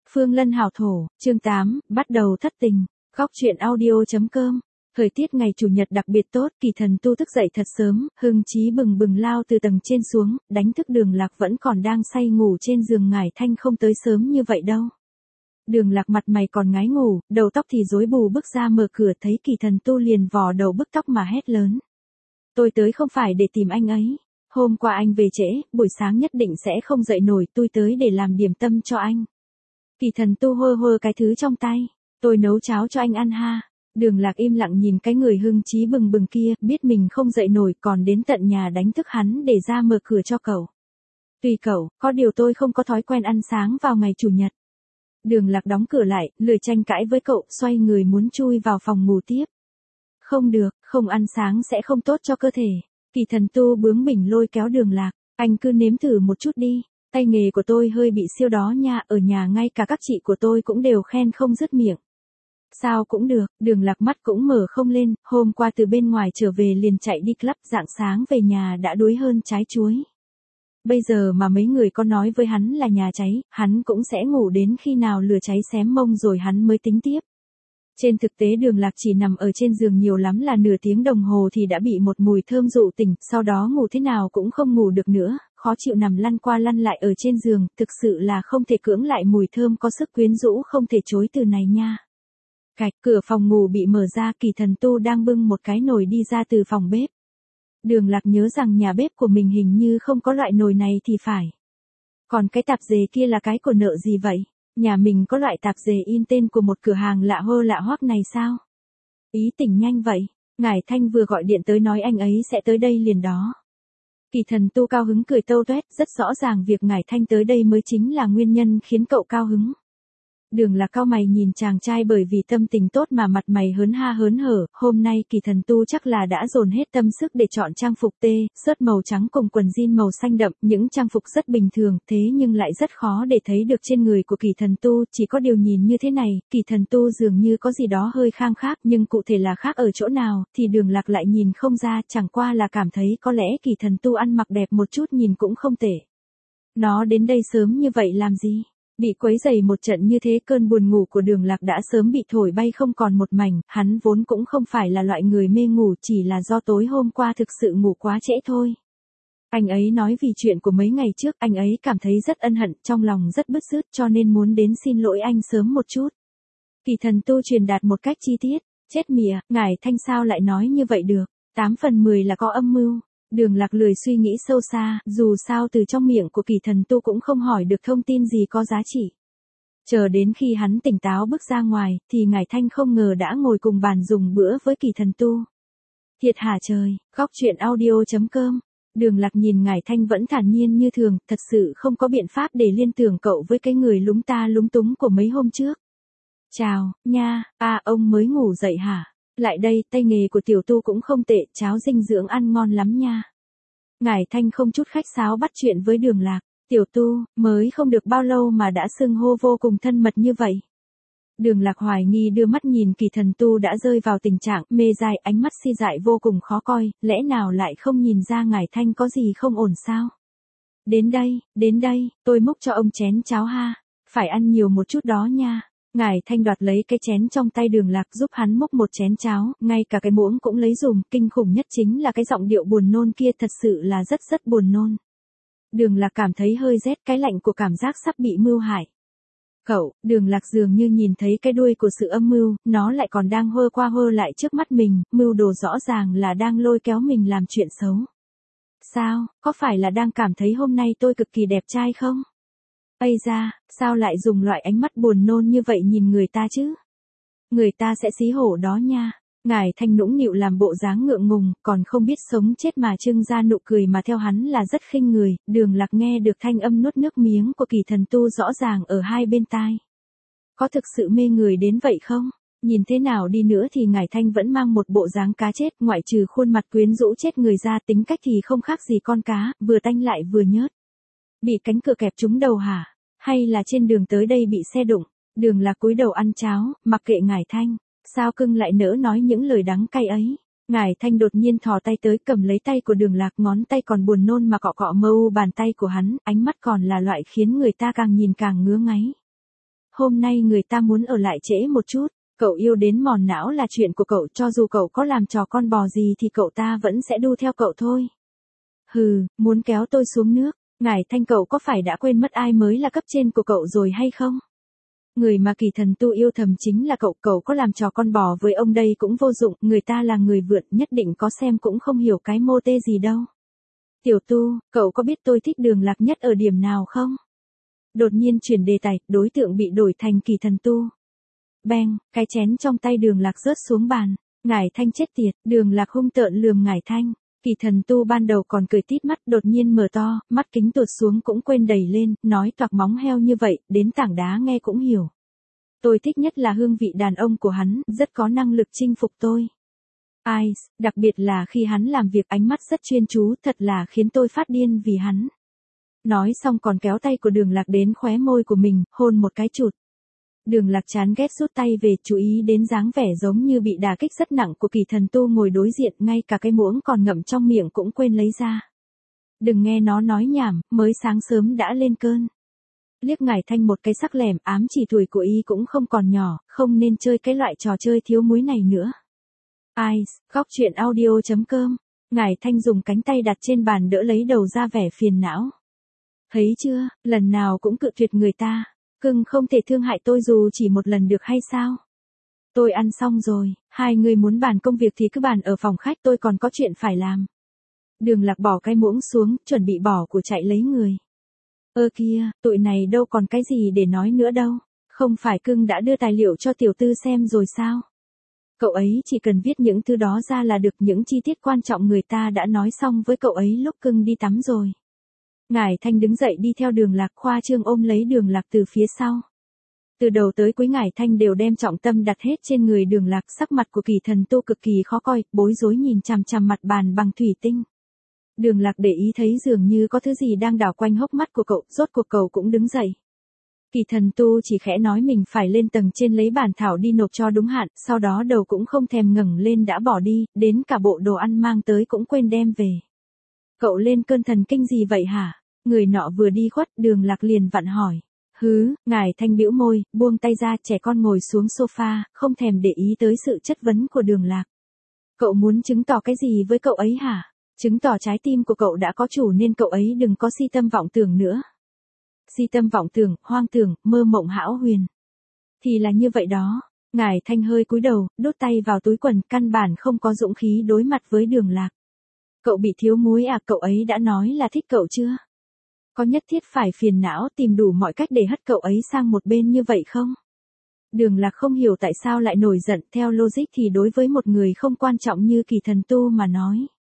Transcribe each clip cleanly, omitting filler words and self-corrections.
Phương Lân hảo thổ, chương 8, bắt đầu thất tình. Góc truyện audio.com. Thời tiết ngày chủ nhật đặc biệt tốt, Kỳ Thần Tu thức dậy thật sớm, hưng chí bừng bừng lao từ tầng trên xuống, đánh thức Đường Lạc vẫn còn đang say ngủ trên giường. Ngải Thanh không tới sớm như vậy đâu. Đường Lạc mặt mày còn ngái ngủ, đầu tóc thì rối bù, bước ra mở cửa thấy Kỳ Thần Tu liền vò đầu bứt tóc mà hét lớn. Tôi tới không phải để tìm anh ấy. Hôm qua anh về trễ, buổi sáng nhất định sẽ không dậy nổi, tôi tới để làm điểm tâm cho anh. Kỳ Thần Tu hơ hơ cái thứ trong tay. Tôi nấu cháo cho anh ăn ha. Đường Lạc im lặng nhìn cái người hưng chí bừng bừng kia, biết mình không dậy nổi còn đến tận nhà đánh thức hắn để ra mở cửa cho cậu. Tùy cậu, có điều tôi không có thói quen ăn sáng vào ngày chủ nhật. Đường Lạc đóng cửa lại, lười tranh cãi với cậu, xoay người muốn chui vào phòng ngủ tiếp. Không được, không ăn sáng sẽ không tốt cho cơ thể. Kỳ Thần Tu bướng bỉnh lôi kéo Đường Lạc, anh cứ nếm thử một chút đi. Tay nghề của tôi hơi bị siêu đó nha, ở nhà ngay cả các chị của tôi cũng đều khen không dứt miệng. Sao cũng được, Đường Lạc mắt cũng mở không lên, hôm qua từ bên ngoài trở về liền chạy đi club, rạng sáng về nhà đã đuối hơn trái chuối. Bây giờ mà mấy người có nói với hắn là nhà cháy, hắn cũng sẽ ngủ đến khi nào lửa cháy xém mông rồi hắn mới tính tiếp. Trên thực tế Đường Lạc chỉ nằm ở trên giường nhiều lắm là nửa tiếng đồng hồ thì đã bị một mùi thơm dụ tỉnh, sau đó ngủ thế nào cũng không ngủ được nữa, khó chịu nằm lăn qua lăn lại ở trên giường, thực sự là không thể cưỡng lại mùi thơm có sức quyến rũ không thể chối từ này nha. Cạch, cửa phòng ngủ bị mở ra, Kỳ Thần Tu đang bưng một cái nồi đi ra từ phòng bếp. Đường Lạc nhớ rằng nhà bếp của mình hình như không có loại nồi này thì phải. Còn cái tạp dề kia là cái của nợ gì vậy? Nhà mình có loại tạp dề in tên của một cửa hàng lạ hơ lạ hoắc này sao? Ý tỉnh nhanh vậy, Ngải Thanh vừa gọi điện tới nói anh ấy sẽ tới đây liền đó. Kỳ Thần Tu cao hứng cười tâu tuét, rất rõ ràng việc Ngải Thanh tới đây mới chính là nguyên nhân khiến cậu cao hứng. Đường Lạc cau mày nhìn chàng trai, bởi vì tâm tình tốt mà mặt mày hớn ha hớn hở, hôm nay Kỳ Thần Tu chắc là đã dồn hết tâm sức để chọn trang phục sớt màu trắng cùng quần jean màu xanh đậm, những trang phục rất bình thường, thế nhưng lại rất khó để thấy được trên người của Kỳ Thần Tu, chỉ có điều nhìn như thế này, Kỳ Thần Tu dường như có gì đó hơi khang khác, nhưng cụ thể là khác ở chỗ nào, thì Đường Lạc lại nhìn không ra, chẳng qua là cảm thấy có lẽ Kỳ Thần Tu ăn mặc đẹp một chút nhìn cũng không tệ. Nó đến đây sớm như vậy làm gì? Bị quấy rầy một trận như thế, cơn buồn ngủ của Đường Lạc đã sớm bị thổi bay không còn một mảnh, hắn vốn cũng không phải là loại người mê ngủ, chỉ là do tối hôm qua thực sự ngủ quá trễ thôi. Anh ấy nói vì chuyện của mấy ngày trước, anh ấy cảm thấy rất ân hận, trong lòng rất bứt rứt cho nên muốn đến xin lỗi anh sớm một chút. Kỳ Thần Tu truyền đạt một cách chi tiết, chết mỉa, Ngải Thanh sao lại nói như vậy được, 8 phần 10 là có âm mưu. Đường Lạc lười suy nghĩ sâu xa, dù sao từ trong miệng của Kỳ Thần Tu cũng không hỏi được thông tin gì có giá trị. Chờ đến khi hắn tỉnh táo bước ra ngoài, thì Ngải Thanh không ngờ đã ngồi cùng bàn dùng bữa với Kỳ Thần Tu. Thiệt hả trời, góc truyện audio.com. Đường Lạc nhìn Ngải Thanh vẫn thản nhiên như thường, thật sự không có biện pháp để liên tưởng cậu với cái người lúng ta lúng túng của mấy hôm trước. Chào, nha, ông mới ngủ dậy hả? Lại đây, tay nghề của tiểu Tu cũng không tệ, cháo dinh dưỡng ăn ngon lắm nha. Ngải Thanh không chút khách sáo bắt chuyện với Đường Lạc, tiểu Tu, mới không được bao lâu mà đã xưng hô vô cùng thân mật như vậy. Đường Lạc hoài nghi đưa mắt nhìn Kỳ Thần Tu đã rơi vào tình trạng mê dại, ánh mắt si dại vô cùng khó coi, lẽ nào lại không nhìn ra Ngải Thanh có gì không ổn sao? Đến đây, tôi múc cho ông chén cháo ha, phải ăn nhiều một chút đó nha. Ngải Thanh đoạt lấy cái chén trong tay Đường Lạc giúp hắn múc một chén cháo, ngay cả cái muỗng cũng lấy dùm, kinh khủng nhất chính là cái giọng điệu buồn nôn kia, thật sự là rất buồn nôn. Đường Lạc cảm thấy hơi rét, cái lạnh của cảm giác sắp bị mưu hại. Đường Lạc dường như nhìn thấy cái đuôi của sự âm mưu, nó lại còn đang hơ qua hơ lại trước mắt mình, mưu đồ rõ ràng là đang lôi kéo mình làm chuyện xấu. Sao, có phải là đang cảm thấy hôm nay tôi cực kỳ đẹp trai không? Ây da, sao lại dùng loại ánh mắt buồn nôn như vậy nhìn người ta chứ? Người ta sẽ xí hổ đó nha. Ngải Thanh nũng nịu làm bộ dáng ngượng ngùng, còn không biết sống chết mà trưng ra nụ cười mà theo hắn là rất khinh người. Đường Lạc nghe được thanh âm nuốt nước miếng của Kỳ Thần Tu rõ ràng ở hai bên tai. Có thực sự mê người đến vậy không? Nhìn thế nào đi nữa thì Ngải Thanh vẫn mang một bộ dáng cá chết, ngoại trừ khuôn mặt quyến rũ chết người ra, tính cách thì không khác gì con cá, vừa tanh lại vừa nhớt. Bị cánh cửa kẹp trúng đầu hả? Hay là trên đường tới đây bị xe đụng? Đường Lạc cúi đầu ăn cháo, mặc kệ Ngải Thanh. Sao cưng lại nỡ nói những lời đắng cay ấy? Ngải Thanh đột nhiên thò tay tới cầm lấy tay của Đường Lạc, ngón tay còn buồn nôn mà cọ cọ mơ u bàn tay của hắn, ánh mắt còn là loại khiến người ta càng nhìn càng ngứa ngáy. hôm nay người ta muốn ở lại trễ một chút. Cậu yêu đến mòn não là chuyện của cậu, cho dù cậu có làm trò con bò gì thì cậu ta vẫn sẽ đu theo cậu thôi. Hừ, muốn kéo tôi xuống nước. Ngải Thanh, cậu có phải đã quên mất ai mới là cấp trên của cậu rồi hay không? Người mà Kỳ Thần Tu yêu thầm chính là cậu có làm trò con bò với ông đây cũng vô dụng, người ta là người vượn, nhất định có xem cũng không hiểu cái mô tê gì đâu. Tiểu Tu, cậu có biết tôi thích Đường Lạc nhất ở điểm nào không? Đột nhiên chuyển đề tài, đối tượng bị đổi thành Kỳ Thần Tu. Beng, cái chén trong tay Đường Lạc rớt xuống bàn. Ngải Thanh chết tiệt, Đường Lạc hung tợn lườm Ngải Thanh. Kỳ Thần Tu ban đầu còn cười tít mắt, đột nhiên mở to, mắt kính tuột xuống cũng quên đẩy lên, nói toạc móng heo như vậy, đến tảng đá nghe cũng hiểu. Tôi thích nhất là hương vị đàn ông của hắn, rất có năng lực chinh phục tôi. Ai, đặc biệt là khi hắn làm việc ánh mắt rất chuyên chú, thật là khiến tôi phát điên vì hắn. Nói xong còn kéo tay của Đường Lạc đến khóe môi của mình, hôn một cái chụt. Đường Lạc chán ghét rút tay về, chú ý đến dáng vẻ giống như bị đả kích rất nặng của Kỳ Thần Tu ngồi đối diện, ngay cả cái muỗng còn ngậm trong miệng cũng quên lấy ra. Đừng nghe nó nói nhảm, mới sáng sớm đã lên cơn. Liếc Ngải Thanh một cái sắc lẻm, ám chỉ tuổi của y cũng không còn nhỏ, không nên chơi cái loại trò chơi thiếu muối này nữa. Ai, góc chuyện audio.com. Ngải Thanh dùng cánh tay đặt trên bàn đỡ lấy đầu ra vẻ phiền não. Thấy chưa, lần nào cũng cự tuyệt người ta. Cưng không thể thương hại tôi dù chỉ một lần được hay sao? Tôi ăn xong rồi, hai người muốn bàn công việc thì cứ bàn ở phòng khách, tôi còn có chuyện phải làm. Đường Lạc bỏ cái muỗng xuống, chuẩn bị bỏ của chạy lấy người. Ơ kia, tụi này đâu còn cái gì để nói nữa đâu. Không phải cưng đã đưa tài liệu cho tiểu tư xem rồi sao? Cậu ấy chỉ cần viết những thứ đó ra là được, những chi tiết quan trọng người ta đã nói xong với cậu ấy lúc cưng đi tắm rồi. Ngải Thanh đứng dậy đi theo Đường Lạc, khoa trương ôm lấy Đường Lạc từ phía sau. Từ đầu tới cuối Ngải Thanh đều đem trọng tâm đặt hết trên người Đường Lạc, sắc mặt của Kỳ Thần Tu cực kỳ khó coi, bối rối nhìn chằm chằm mặt bàn bằng thủy tinh. Đường Lạc để ý thấy dường như có thứ gì đang đảo quanh hốc mắt của cậu, rốt cuộc cậu cũng đứng dậy. Kỳ Thần Tu chỉ khẽ nói mình phải lên tầng trên lấy bản thảo đi nộp cho đúng hạn, sau đó đầu cũng không thèm ngẩng lên đã bỏ đi, đến cả bộ đồ ăn mang tới cũng quên đem về. Cậu lên cơn thần kinh gì vậy hả? Người nọ vừa đi khuất, Đường Lạc liền vặn hỏi. Hứ, Ngải Thanh bĩu môi, buông tay ra, trẻ con ngồi xuống sofa, không thèm để ý tới sự chất vấn của Đường Lạc. Cậu muốn chứng tỏ cái gì với cậu ấy hả? Chứng tỏ trái tim của cậu đã có chủ nên cậu ấy đừng có si tâm vọng tưởng nữa. Si tâm vọng tưởng, hoang tưởng, mơ mộng hão huyền. Thì là như vậy đó. Ngải Thanh hơi cúi đầu, đút tay vào túi quần, căn bản không có dũng khí đối mặt với Đường Lạc. Cậu bị thiếu muối à, cậu ấy đã nói là thích cậu chưa? Có nhất thiết phải phiền não tìm đủ mọi cách để hất cậu ấy sang một bên như vậy không? Đường Lạc không hiểu tại sao lại nổi giận, theo logic thì đối với một người không quan trọng như Kỳ Thần Tu mà nói.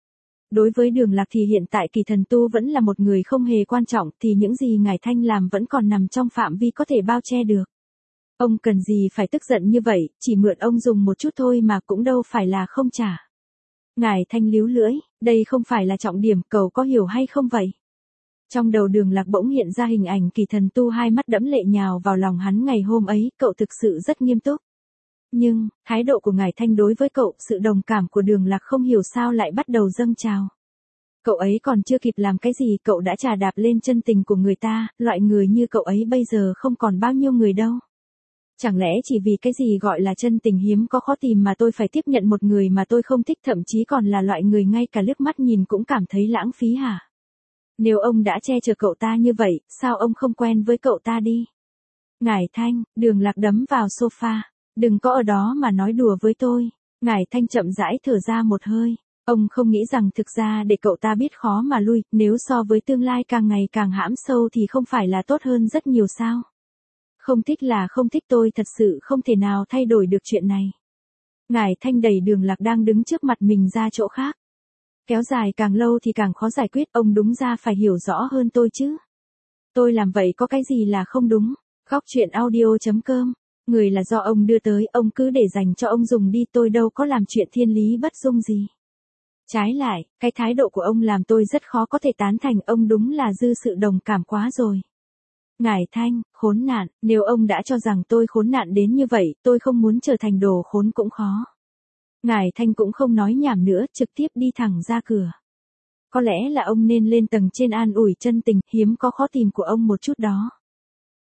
Đối với Đường Lạc thì hiện tại Kỳ Thần Tu vẫn là một người không hề quan trọng, thì những gì Ngải Thanh làm vẫn còn nằm trong phạm vi có thể bao che được. Ông cần gì phải tức giận như vậy, chỉ mượn ông dùng một chút thôi mà cũng đâu phải là không trả. Ngải Thanh líu lưỡi, đây không phải là trọng điểm, cậu có hiểu hay không vậy? Trong đầu Đường Lạc bỗng hiện ra hình ảnh Kỳ Thần Tu hai mắt đẫm lệ nhào vào lòng hắn ngày hôm ấy, cậu thực sự rất nghiêm túc. Nhưng, thái độ của Ngải Thanh đối với cậu, sự đồng cảm của Đường Lạc không hiểu sao lại bắt đầu dâng trào. Cậu ấy còn chưa kịp làm cái gì, cậu đã chà đạp lên chân tình của người ta, loại người như cậu ấy bây giờ không còn bao nhiêu người đâu. Chẳng lẽ chỉ vì cái gì gọi là chân tình hiếm có khó tìm mà tôi phải tiếp nhận một người mà tôi không thích, thậm chí còn là loại người ngay cả liếc mắt nhìn cũng cảm thấy lãng phí hả? Nếu ông đã che chở cậu ta như vậy, sao ông không quen với cậu ta đi? Ngải Thanh, Đường Lạc đấm vào sofa. Đừng có ở đó mà nói đùa với tôi. Ngải Thanh chậm rãi thở ra một hơi. Ông không nghĩ rằng thực ra để cậu ta biết khó mà lui, nếu so với tương lai càng ngày càng hãm sâu thì không phải là tốt hơn rất nhiều sao? Không thích là không thích, tôi thật sự không thể nào thay đổi được chuyện này. Ngải Thanh đẩy Đường Lạc đang đứng trước mặt mình ra chỗ khác. Kéo dài càng lâu thì càng khó giải quyết, ông đúng ra phải hiểu rõ hơn tôi chứ. Tôi làm vậy có cái gì là không đúng? Góc chuyện audio.com. Người là do ông đưa tới, ông cứ để dành cho ông dùng đi, tôi đâu có làm chuyện thiên lý bất dung gì. Trái lại, cái thái độ của ông làm tôi rất khó có thể tán thành, ông đúng là dư sự đồng cảm quá rồi. Ngải Thanh, khốn nạn, nếu ông đã cho rằng tôi khốn nạn đến như vậy, tôi không muốn trở thành đồ khốn cũng khó. Ngải Thanh cũng không nói nhảm nữa, trực tiếp đi thẳng ra cửa. Có lẽ là ông nên lên tầng trên an ủi chân tình, hiếm có khó tìm của ông một chút đó.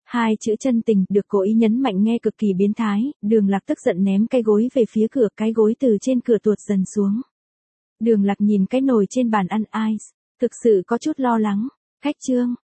Hai chữ chân tình được cố ý nhấn mạnh nghe cực kỳ biến thái, Đường Lạc tức giận ném cái gối về phía cửa, cái gối từ trên cửa tuột dần xuống. Đường Lạc nhìn cái nồi trên bàn ăn ice, thực sự có chút lo lắng. Khách Trương,